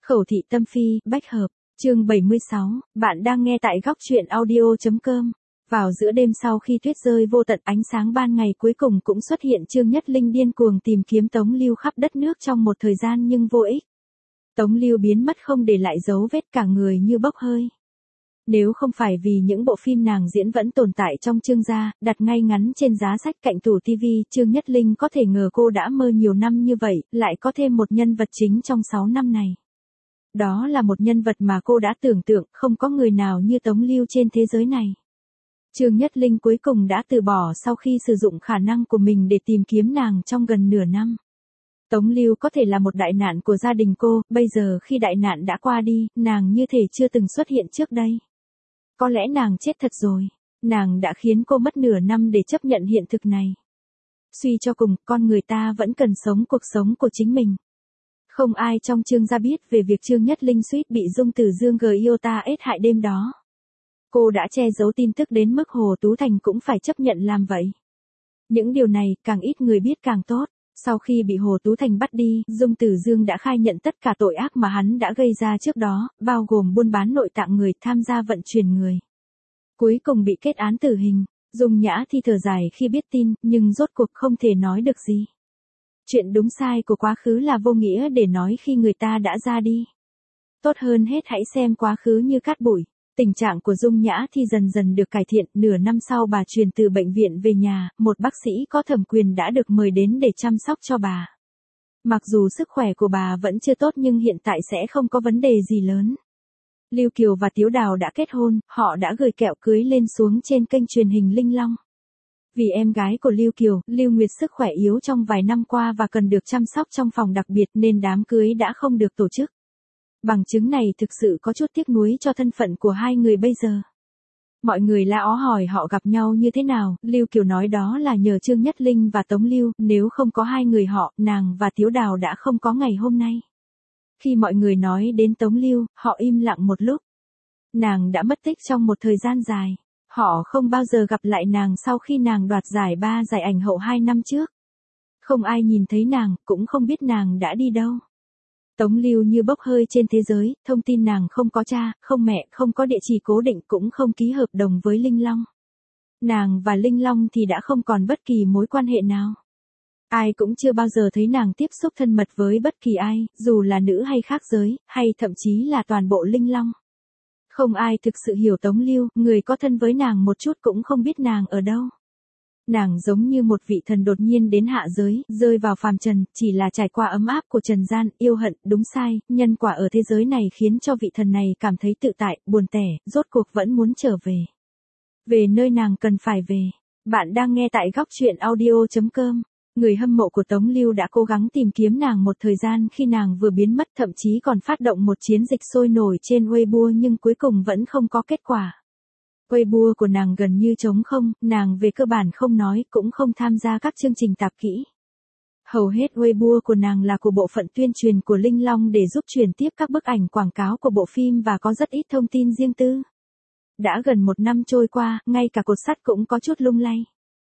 Khẩu thị tâm phi, bách hợp, chương 76, bạn đang nghe tại góc truyện audio.com. Vào giữa đêm sau khi tuyết rơi vô tận, ánh sáng ban ngày cuối cùng cũng xuất hiện. Trương Nhất Linh điên cuồng tìm kiếm Tống Lưu khắp đất nước trong một thời gian nhưng vô ích. Tống Lưu biến mất không để lại dấu vết, cả người như bốc hơi. Nếu không phải vì những bộ phim nàng diễn vẫn tồn tại trong Trương gia, đặt ngay ngắn trên giá sách cạnh tủ TV, Trương Nhất Linh có thể ngờ cô đã mơ nhiều năm như vậy, lại có thêm một nhân vật chính trong 6 năm này. Đó là một nhân vật mà cô đã tưởng tượng, không có người nào như Tống Lưu trên thế giới này. Trương Nhất Linh cuối cùng đã từ bỏ sau khi sử dụng khả năng của mình để tìm kiếm nàng trong gần nửa năm. Tống Lưu có thể là một đại nạn của gia đình cô, bây giờ khi đại nạn đã qua đi, nàng như thể chưa từng xuất hiện trước đây. Có lẽ nàng chết thật rồi, nàng đã khiến cô mất nửa năm để chấp nhận hiện thực này. Suy cho cùng, con người ta vẫn cần sống cuộc sống của chính mình. Không ai trong Trương gia biết về việc Trương Nhất Linh suýt bị Dung Tử Dương Giota hại đêm đó. Cô đã che giấu tin tức đến mức Hồ Tú Thành cũng phải chấp nhận làm vậy. Những điều này, càng ít người biết càng tốt. Sau khi bị Hồ Tú Thành bắt đi, Dung Tử Dương đã khai nhận tất cả tội ác mà hắn đã gây ra trước đó, bao gồm buôn bán nội tạng người, tham gia vận chuyển người. Cuối cùng bị kết án tử hình. Dung Nhã Thi thở dài khi biết tin, nhưng rốt cuộc không thể nói được gì. Chuyện đúng sai của quá khứ là vô nghĩa để nói khi người ta đã ra đi. Tốt hơn hết hãy xem quá khứ như cát bụi. Tình trạng của Dung Nhã Thi dần dần được cải thiện, nửa năm sau bà chuyển từ bệnh viện về nhà, một bác sĩ có thẩm quyền đã được mời đến để chăm sóc cho bà. Mặc dù sức khỏe của bà vẫn chưa tốt nhưng hiện tại sẽ không có vấn đề gì lớn. Lưu Kiều và Tiếu Đào đã kết hôn, họ đã gửi kẹo cưới lên xuống trên kênh truyền hình Linh Long. Vì em gái của Lưu Kiều, Lưu Nguyệt sức khỏe yếu trong vài năm qua và cần được chăm sóc trong phòng đặc biệt nên đám cưới đã không được tổ chức. Bằng chứng này thực sự có chút tiếc nuối cho thân phận của hai người bây giờ. Mọi người la ó hỏi họ gặp nhau như thế nào, Lưu Kiều nói đó là nhờ Trương Nhất Linh và Tống Lưu, nếu không có hai người họ, nàng và Tiếu Đào đã không có ngày hôm nay. Khi mọi người nói đến Tống Lưu, họ im lặng một lúc. Nàng đã mất tích trong một thời gian dài. Họ không bao giờ gặp lại nàng sau khi nàng đoạt giải 3 giải ảnh hậu 2 năm trước. Không ai nhìn thấy nàng, cũng không biết nàng đã đi đâu. Tống Lưu như bốc hơi trên thế giới, thông tin nàng không có cha, không mẹ, không có địa chỉ cố định, cũng không ký hợp đồng với Linh Long. Nàng và Linh Long thì đã không còn bất kỳ mối quan hệ nào. Ai cũng chưa bao giờ thấy nàng tiếp xúc thân mật với bất kỳ ai, dù là nữ hay khác giới, hay thậm chí là toàn bộ Linh Long. Không ai thực sự hiểu Tống Lưu, người có thân với nàng một chút cũng không biết nàng ở đâu. Nàng giống như một vị thần đột nhiên đến hạ giới, rơi vào phàm trần, chỉ là trải qua ấm áp của trần gian, yêu hận, đúng sai, nhân quả ở thế giới này khiến cho vị thần này cảm thấy tự tại, buồn tẻ, rốt cuộc vẫn muốn trở về. Về nơi nàng cần phải về. Bạn đang nghe tại góc truyện audio.com. Người hâm mộ của Tống Lưu đã cố gắng tìm kiếm nàng một thời gian khi nàng vừa biến mất, thậm chí còn phát động một chiến dịch sôi nổi trên Weibo nhưng cuối cùng vẫn không có kết quả. Weibo của nàng gần như trống không, nàng về cơ bản không nói, cũng không tham gia các chương trình tạp kỹ. Hầu hết Weibo của nàng là của bộ phận tuyên truyền của Linh Long để giúp truyền tiếp các bức ảnh quảng cáo của bộ phim và có rất ít thông tin riêng tư. Đã gần 1 năm trôi qua, ngay cả cột sắt cũng có chút lung lay.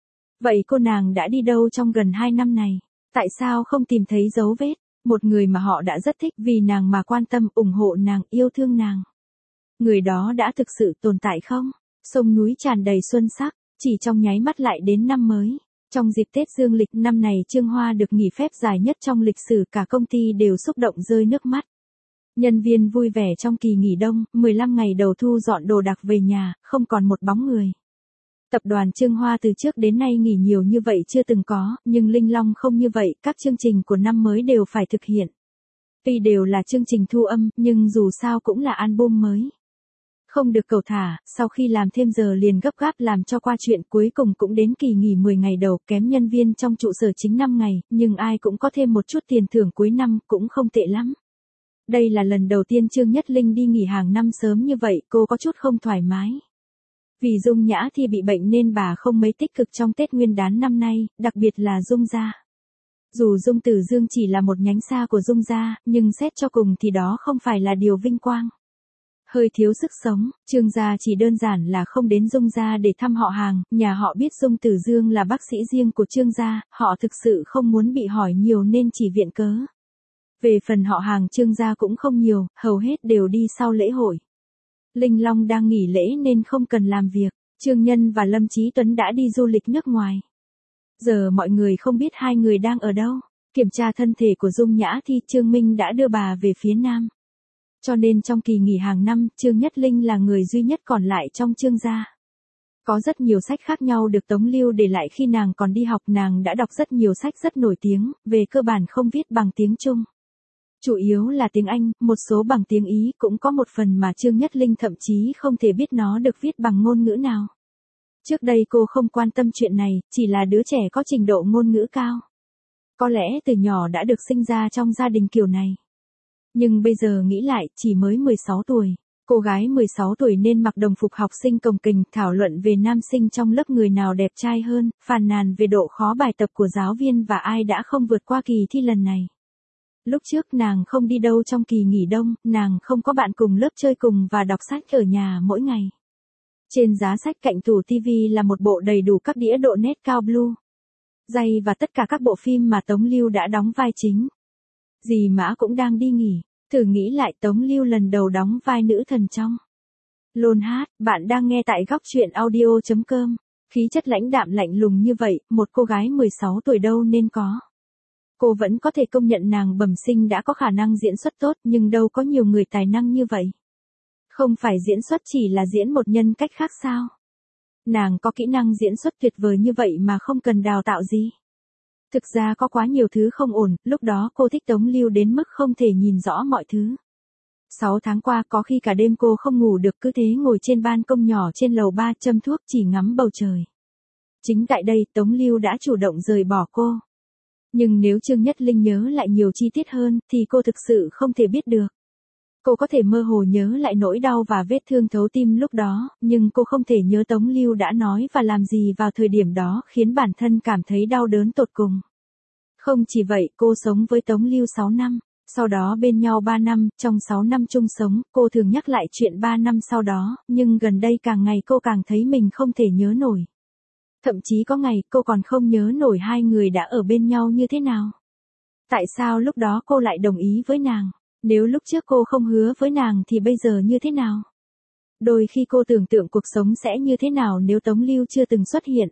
Vậy cô nàng đã đi đâu trong gần 2 năm này? Tại sao không tìm thấy dấu vết? Một người mà họ đã rất thích vì nàng mà quan tâm, ủng hộ nàng, yêu thương nàng. Người đó đã thực sự tồn tại không? Sông núi tràn đầy xuân sắc, chỉ trong nháy mắt lại đến năm mới. Trong dịp Tết Dương lịch năm này Trương Hoa được nghỉ phép dài nhất trong lịch sử, cả công ty đều xúc động rơi nước mắt. Nhân viên vui vẻ trong kỳ nghỉ đông, 15 ngày đầu thu dọn đồ đạc về nhà, không còn một bóng người. Tập đoàn Trương Hoa từ trước đến nay nghỉ nhiều như vậy chưa từng có, nhưng Linh Long không như vậy, các chương trình của năm mới đều phải thực hiện. Tuy đều là chương trình thu âm, nhưng dù sao cũng là album mới. Không được cẩu thả, sau khi làm thêm giờ liền gấp gáp làm cho qua chuyện, cuối cùng cũng đến kỳ nghỉ 10 ngày đầu, kém nhân viên trong trụ sở chính 5 ngày, nhưng ai cũng có thêm một chút tiền thưởng cuối năm, cũng không tệ lắm. Đây là lần đầu tiên Trương Nhất Linh đi nghỉ hàng năm sớm như vậy, cô có chút không thoải mái. Vì Dung Nhã Thi bị bệnh nên bà không mấy tích cực trong Tết Nguyên đán năm nay, đặc biệt là Dung gia. Dù Dung Tử Dương chỉ là một nhánh xa của Dung gia, nhưng xét cho cùng thì đó không phải là điều vinh quang. Hơi thiếu sức sống, Trương gia chỉ đơn giản là không đến Dung gia để thăm họ hàng, nhà họ biết Dung Tử Dương là bác sĩ riêng của Trương gia, họ thực sự không muốn bị hỏi nhiều nên chỉ viện cớ. Về phần họ hàng Trương gia cũng không nhiều, hầu hết đều đi sau lễ hội. Linh Long đang nghỉ lễ nên không cần làm việc, Trương Nhân và Lâm Chí Tuấn đã đi du lịch nước ngoài. Giờ mọi người không biết hai người đang ở đâu. Kiểm tra thân thể của Dung Nhã thì Trương Minh đã đưa bà về phía Nam. Cho nên trong kỳ nghỉ hàng năm, Trương Nhất Linh là người duy nhất còn lại trong Trương gia. Có rất nhiều sách khác nhau được Tống Lưu để lại khi nàng còn đi học, nàng đã đọc rất nhiều sách rất nổi tiếng, về cơ bản không viết bằng tiếng Trung. Chủ yếu là tiếng Anh, một số bằng tiếng Ý, cũng có một phần mà Trương Nhất Linh thậm chí không thể biết nó được viết bằng ngôn ngữ nào. Trước đây cô không quan tâm chuyện này, chỉ là đứa trẻ có trình độ ngôn ngữ cao. Có lẽ từ nhỏ đã được sinh ra trong gia đình kiểu này. Nhưng bây giờ nghĩ lại, chỉ mới 16 tuổi. Cô gái 16 tuổi nên mặc đồng phục học sinh cồng kềnh, thảo luận về nam sinh trong lớp người nào đẹp trai hơn, phàn nàn về độ khó bài tập của giáo viên và ai đã không vượt qua kỳ thi lần này. Lúc trước nàng không đi đâu trong kỳ nghỉ đông, nàng không có bạn cùng lớp chơi cùng và đọc sách ở nhà mỗi ngày. Trên giá sách cạnh tủ TV là một bộ đầy đủ các đĩa độ nét cao blue. Dày và tất cả các bộ phim mà Tống Lưu đã đóng vai chính. Dì Mã cũng đang đi nghỉ, thử nghĩ lại Tống Lưu lần đầu đóng vai nữ thần trong Lôn Hát. Bạn đang nghe tại góc truyện audio.com. Khí chất lãnh đạm lạnh lùng như vậy, một cô gái 16 tuổi đâu nên có. Cô vẫn có thể công nhận nàng bẩm sinh đã có khả năng diễn xuất tốt, nhưng đâu có nhiều người tài năng như vậy. Không phải diễn xuất chỉ là diễn một nhân cách khác sao? Nàng có kỹ năng diễn xuất tuyệt vời như vậy mà không cần đào tạo gì. Thực ra có quá nhiều thứ không ổn, lúc đó cô thích Tống Lưu đến mức không thể nhìn rõ mọi thứ. 6 tháng qua có khi cả đêm cô không ngủ được, cứ thế ngồi trên ban công nhỏ trên lầu 3 châm thuốc chỉ ngắm bầu trời. Chính tại đây Tống Lưu đã chủ động rời bỏ cô. Nhưng nếu Trương Nhất Linh nhớ lại nhiều chi tiết hơn thì cô thực sự không thể biết được. Cô có thể mơ hồ nhớ lại nỗi đau và vết thương thấu tim lúc đó, nhưng cô không thể nhớ Tống Lưu đã nói và làm gì vào thời điểm đó khiến bản thân cảm thấy đau đớn tột cùng. Không chỉ vậy, cô sống với Tống Lưu 6 năm, sau đó bên nhau 3 năm, trong 6 năm chung sống, cô thường nhắc lại chuyện 3 năm sau đó, nhưng gần đây càng ngày cô càng thấy mình không thể nhớ nổi. Thậm chí có ngày cô còn không nhớ nổi hai người đã ở bên nhau như thế nào. Tại sao lúc đó cô lại đồng ý với nàng? Nếu lúc trước cô không hứa với nàng thì bây giờ như thế nào? Đôi khi cô tưởng tượng cuộc sống sẽ như thế nào nếu Tống Lưu chưa từng xuất hiện.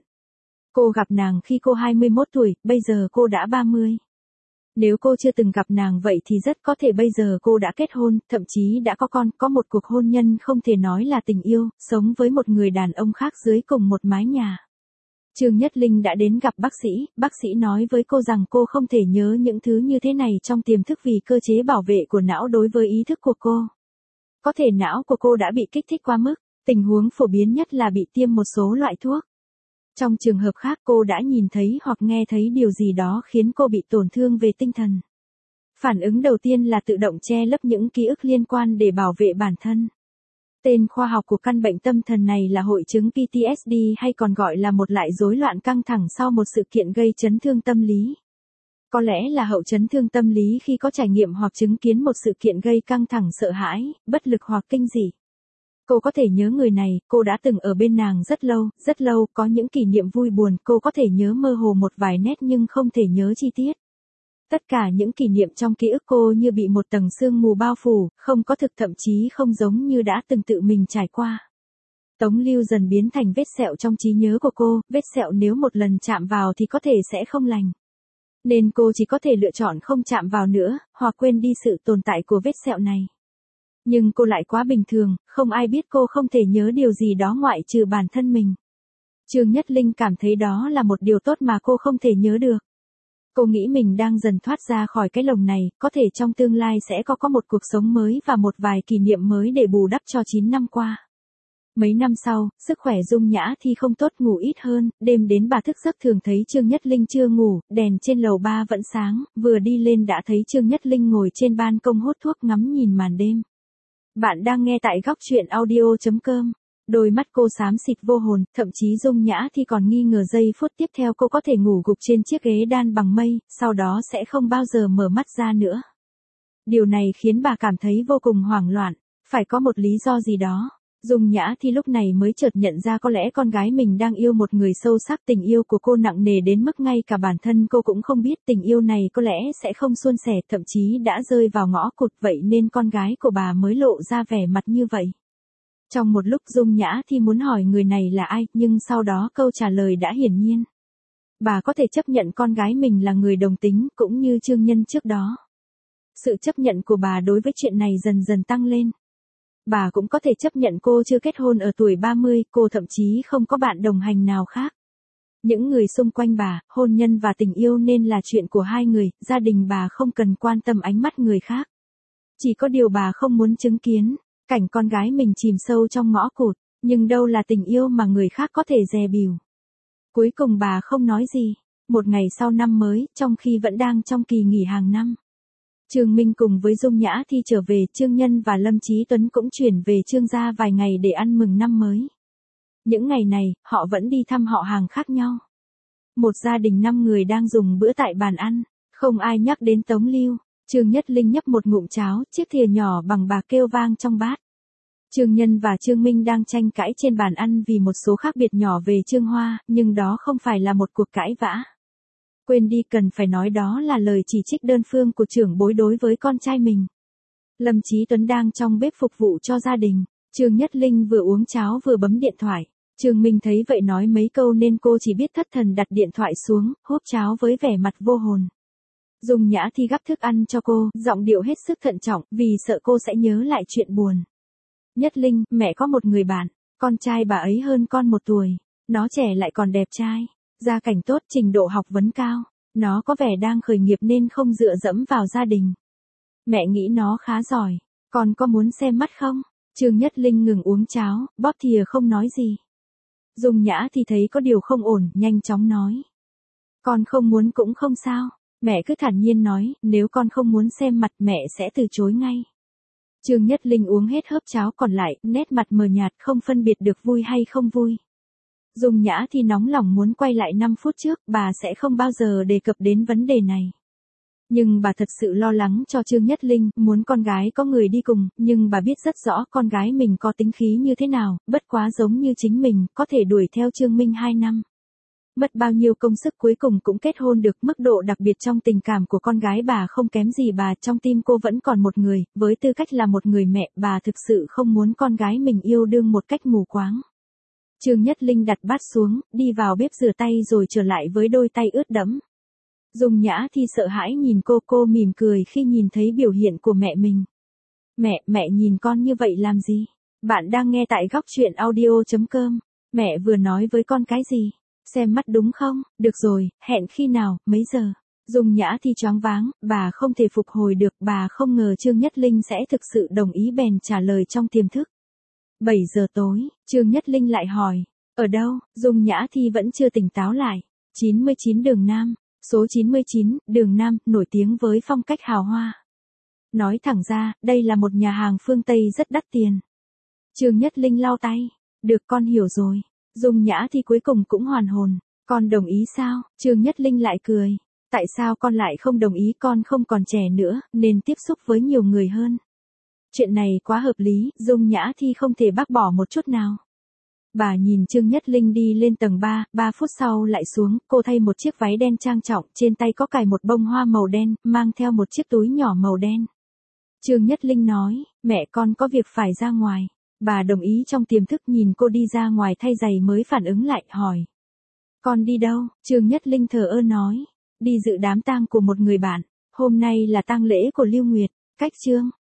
Cô gặp nàng khi cô 21 tuổi, bây giờ cô đã 30. Nếu cô chưa từng gặp nàng vậy thì rất có thể bây giờ cô đã kết hôn, thậm chí đã có con, có một cuộc hôn nhân không thể nói là tình yêu, sống với một người đàn ông khác dưới cùng một mái nhà. Trương Nhất Linh đã đến gặp bác sĩ nói với cô rằng cô không thể nhớ những thứ như thế này trong tiềm thức vì cơ chế bảo vệ của não đối với ý thức của cô. Có thể não của cô đã bị kích thích quá mức, tình huống phổ biến nhất là bị tiêm một số loại thuốc. Trong trường hợp khác cô đã nhìn thấy hoặc nghe thấy điều gì đó khiến cô bị tổn thương về tinh thần. Phản ứng đầu tiên là tự động che lấp những ký ức liên quan để bảo vệ bản thân. Tên khoa học của căn bệnh tâm thần này là hội chứng PTSD hay còn gọi là một loại rối loạn căng thẳng sau một sự kiện gây chấn thương tâm lý. Có lẽ là hậu chấn thương tâm lý khi có trải nghiệm hoặc chứng kiến một sự kiện gây căng thẳng sợ hãi, bất lực hoặc kinh dị. Cô có thể nhớ người này, cô đã từng ở bên nàng rất lâu, có những kỷ niệm vui buồn, cô có thể nhớ mơ hồ một vài nét nhưng không thể nhớ chi tiết. Tất cả những kỷ niệm trong ký ức cô như bị một tầng sương mù bao phủ, không có thực, thậm chí không giống như đã từng tự mình trải qua. Tống Lưu dần biến thành vết sẹo trong trí nhớ của cô, vết sẹo nếu một lần chạm vào thì có thể sẽ không lành. Nên cô chỉ có thể lựa chọn không chạm vào nữa, hoặc quên đi sự tồn tại của vết sẹo này. Nhưng cô lại quá bình thường, không ai biết cô không thể nhớ điều gì đó ngoại trừ bản thân mình. Trương Nhất Linh cảm thấy đó là một điều tốt mà cô không thể nhớ được. Cô nghĩ mình đang dần thoát ra khỏi cái lồng này, có thể trong tương lai sẽ có một cuộc sống mới và một vài kỷ niệm mới để bù đắp cho 9 năm qua. Mấy năm sau, sức khỏe Dung Nhã thì không tốt, ngủ ít hơn, đêm đến bà thức giấc thường thấy Trương Nhất Linh chưa ngủ, đèn trên lầu 3 vẫn sáng, vừa đi lên đã thấy Trương Nhất Linh ngồi trên ban công hút thuốc ngắm nhìn màn đêm. Bạn đang nghe tại góc truyện audio.com. Đôi mắt cô xám xịt vô hồn, thậm chí Dung Nhã thì còn nghi ngờ giây phút tiếp theo cô có thể ngủ gục trên chiếc ghế đan bằng mây, sau đó sẽ không bao giờ mở mắt ra nữa. Điều này khiến bà cảm thấy vô cùng hoảng loạn, phải có một lý do gì đó. Dung Nhã Thi lúc này mới chợt nhận ra có lẽ con gái mình đang yêu một người sâu sắc, tình yêu của cô nặng nề đến mức ngay cả bản thân cô cũng không biết tình yêu này có lẽ sẽ không suôn sẻ, thậm chí đã rơi vào ngõ cụt, vậy nên con gái của bà mới lộ ra vẻ mặt như vậy. Trong một lúc Dung Nhã Thi muốn hỏi người này là ai, nhưng sau đó câu trả lời đã hiển nhiên. Bà có thể chấp nhận con gái mình là người đồng tính, cũng như Trương Nhân trước đó. Sự chấp nhận của bà đối với chuyện này dần dần tăng lên. Bà cũng có thể chấp nhận cô chưa kết hôn ở tuổi 30, cô thậm chí không có bạn đồng hành nào khác. Những người xung quanh bà, hôn nhân và tình yêu nên là chuyện của hai người, gia đình bà không cần quan tâm ánh mắt người khác. Chỉ có điều bà không muốn chứng kiến cảnh con gái mình chìm sâu trong ngõ cụt, nhưng đâu là tình yêu mà người khác có thể dè bỉu. Cuối cùng bà không nói gì. Một ngày sau năm mới, trong khi vẫn đang trong kỳ nghỉ hàng năm, Trương Minh cùng với Dung Nhã Thi trở về, Trương Nhân và Lâm Chí Tuấn cũng chuyển về Trương gia vài ngày để ăn mừng năm mới. Những ngày này, họ vẫn đi thăm họ hàng khác nhau. Một gia đình 5 người đang dùng bữa tại bàn ăn, không ai nhắc đến Tống Lưu. Trương Nhất Linh nhấp một ngụm cháo, chiếc thìa nhỏ bằng bạc kêu vang trong bát. Trương Nhân và Trương Minh đang tranh cãi trên bàn ăn vì một số khác biệt nhỏ về Trương Hoa, nhưng đó không phải là một cuộc cãi vã. Quên đi, cần phải nói đó là lời chỉ trích đơn phương của trưởng bối đối với con trai mình. Lâm Chí Tuấn đang trong bếp phục vụ cho gia đình. Trương Nhất Linh vừa uống cháo vừa bấm điện thoại. Trương Minh thấy vậy nói mấy câu nên cô chỉ biết thất thần đặt điện thoại xuống, húp cháo với vẻ mặt vô hồn. Dung Nhã Thi gắp thức ăn cho cô, giọng điệu hết sức thận trọng, vì sợ cô sẽ nhớ lại chuyện buồn. Nhất Linh, mẹ có một người bạn, con trai bà ấy hơn con 1 tuổi. Nó trẻ lại còn đẹp trai, gia cảnh tốt, trình độ học vấn cao. Nó có vẻ đang khởi nghiệp nên không dựa dẫm vào gia đình. Mẹ nghĩ nó khá giỏi, con có muốn xem mắt không? Trương Nhất Linh ngừng uống cháo, bóp thìa không nói gì. Dung Nhã Thi thấy có điều không ổn, nhanh chóng nói. Con không muốn cũng không sao. Mẹ cứ thản nhiên nói, nếu con không muốn xem mặt mẹ sẽ từ chối ngay. Trương Nhất Linh uống hết hớp cháo còn lại, nét mặt mờ nhạt không phân biệt được vui hay không vui. Dung Nhã Thi nóng lòng muốn quay lại 5 phút trước, bà sẽ không bao giờ đề cập đến vấn đề này. Nhưng bà thật sự lo lắng cho Trương Nhất Linh, muốn con gái có người đi cùng, nhưng bà biết rất rõ con gái mình có tính khí như thế nào, bất quá giống như chính mình, có thể đuổi theo Trương Minh 2 năm. Mất bao nhiêu công sức cuối cùng cũng kết hôn được, mức độ đặc biệt trong tình cảm của con gái bà không kém gì bà, trong tim cô vẫn còn một người, với tư cách là một người mẹ, bà thực sự không muốn con gái mình yêu đương một cách mù quáng. Trương Nhất Linh đặt bát xuống, đi vào bếp rửa tay rồi trở lại với đôi tay ướt đẫm. Dung Nhã Thi sợ hãi nhìn cô mỉm cười khi nhìn thấy biểu hiện của mẹ mình. Mẹ nhìn con như vậy làm gì? Bạn đang nghe tại góc truyện audio.com. Mẹ vừa nói với con cái gì? Xem mắt đúng không? Được rồi, hẹn khi nào, mấy giờ? Dung Nhã Thi choáng váng, bà không thể phục hồi được, bà không ngờ Trương Nhất Linh sẽ thực sự đồng ý bèn trả lời trong tiềm thức. 7 giờ tối, Trương Nhất Linh lại hỏi, ở đâu? Dung Nhã Thi vẫn chưa tỉnh táo lại. 99 đường Nam, số 99, đường Nam, nổi tiếng với phong cách hào hoa. Nói thẳng ra, đây là một nhà hàng phương Tây rất đắt tiền. Trương Nhất Linh lau tay, được con hiểu rồi. Dung Nhã Thi cuối cùng cũng hoàn hồn. Con đồng ý sao? Trương Nhất Linh lại cười. Tại sao con lại không đồng ý? Con không còn trẻ nữa, nên tiếp xúc với nhiều người hơn. Chuyện này quá hợp lý, Dung Nhã Thi không thể bác bỏ một chút nào. Bà nhìn Trương Nhất Linh đi lên tầng 3 phút sau lại xuống, cô thay một chiếc váy đen trang trọng, trên tay có cài một bông hoa màu đen, mang theo một chiếc túi nhỏ màu đen. Trương Nhất Linh nói, mẹ con có việc phải ra ngoài. Bà đồng ý trong tiềm thức nhìn cô đi ra ngoài thay giày mới phản ứng lại, hỏi. Con đi đâu? Trương Nhất Linh thờ ơ nói. Đi dự đám tang của một người bạn. Hôm nay là tang lễ của Lưu Nguyệt. Cách Trương